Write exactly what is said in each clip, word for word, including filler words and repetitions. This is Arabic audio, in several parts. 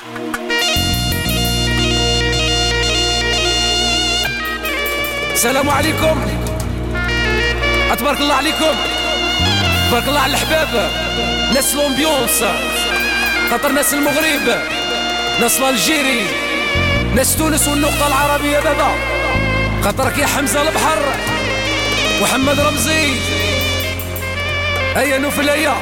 السلام عليكم، تبارك الله عليكم، تبارك الله على الحباب، ناس لومبيونس، خاطر ناس المغرب، ناس الجيري، ناس تونس والنقطة العربية بابا، خاطرك يا حمزة البحر محمد رمزي. هيا نوفل هيا.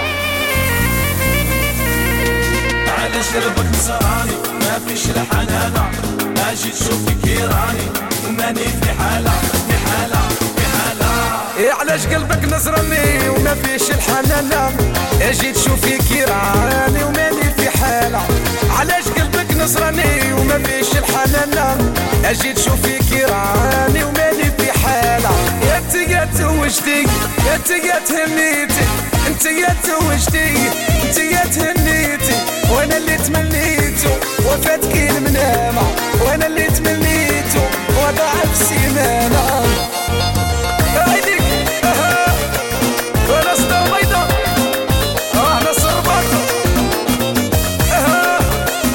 علاش قلبك نصراني ما فيش الحنانة، اجي تشوف كيراني وماني في حالة في حالة في حالة. إيه علاش قلبك نصراني وما فيش الحنانة، اجي تشوفي كيراني وماني في حالة. علاش قلبك نصراني وما فيش الحنانة، اجي تشوفي كيراني وماني في حالة. يا انت يا توجتي، يا انت يا تهنيتي، انت يا توجتي، انت يا تهنيتي، وانا اللي تمنيتو وفاتك المنامة، وانا اللي تمنيتو وضعف سيمانة. هايديك اها وانا صدر بيضا اه انا صربط اها.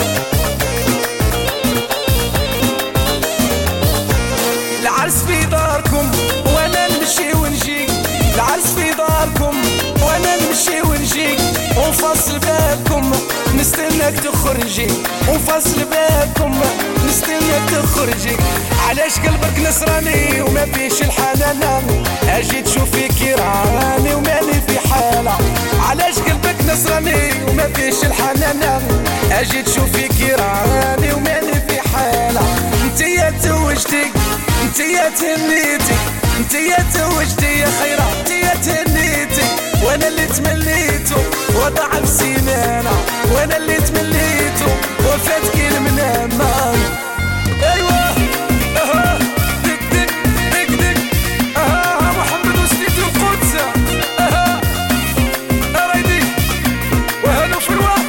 العرس في داركم وانا نمشي ونجي، العرس في داركم وانا نمشي ونجي، ونفصل بابكم نستناك تخرجي، ونفصل بابكم نستناك تخرجي. علاش قلبك نصراني وما فيش الحنانة، اجي تشوفي كيراني وماني في حالة. علاش قلبك نصراني وما فيش الحنانة، اجي تشوفي كيراني وماني في حالة. انت يا توجتي، انت يا تهنيتي، انت يا توجتي يا خيرة، انت يا تهنيتي، وانا اللي تمليتو وضعف سيمانة، وانا اللي تمليتو وفاتك المنامة. ايوه اها دك دك دك دك اها محمد وستيتو القدس اها اريدي وهلو في الوقت.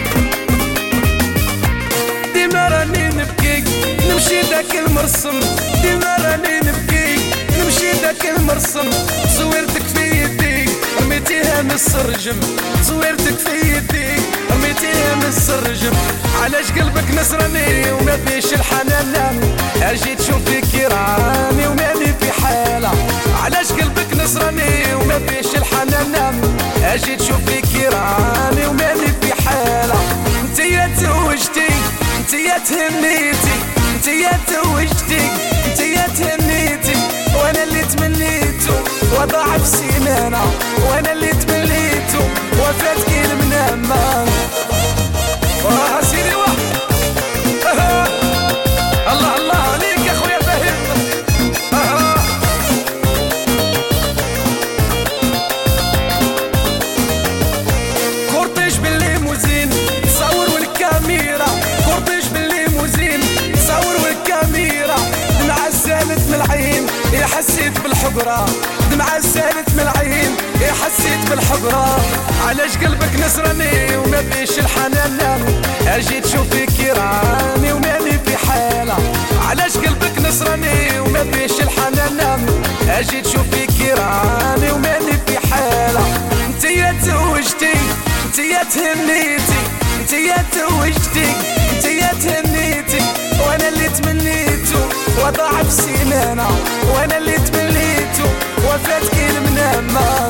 ديما راني نبكي نمشي داك المرسم، ديما راني نبكي نمشي داك المرسم. صورتك في يدي رميتيها من السرجم، صورتك في يدي رميتيها من السرجم. علاش قلبك نصراني وما فيش الحنانة، اجي تشوفي كيراني وماني في حالة. علاش قلبك نصراني وما فيش الحنانة، اجي تشوفي كيراني وماني في حالة. انت يا توجتي، انت يا تهنيتي، انت يا توجتي، انت يا تهنيتي، وانا اللي تمنيتو وضعف سيمانة، وانا اللي تمليتو وفاتك المنامة. واه سيدي واه اها الله الله عليك يا خويا فهيم اها. كورتيج بالليموزين تصور والكاميرا، كورتيج بالليموزين تصور والكاميرا. دمعة سالت من العين يا حسيت بالحقرة، دمعة سالت من العين يا حسيت بالحقرة. علاش قلبك نصراني وما فيش الحنانة، اجي تشوفي كيراني وماني في حالة. علاش قلبك نصراني وما فيش الحنانة، اجي تشوفي كيراني وماني في حالة. انت يا توجتي، انت يا تهنيتي، انت يا توجتي، انت يا تهنيتي، وانا اللي تمنيتو وضعف سيمانة، وانا اللي تمنيتو وفاتك المنامة.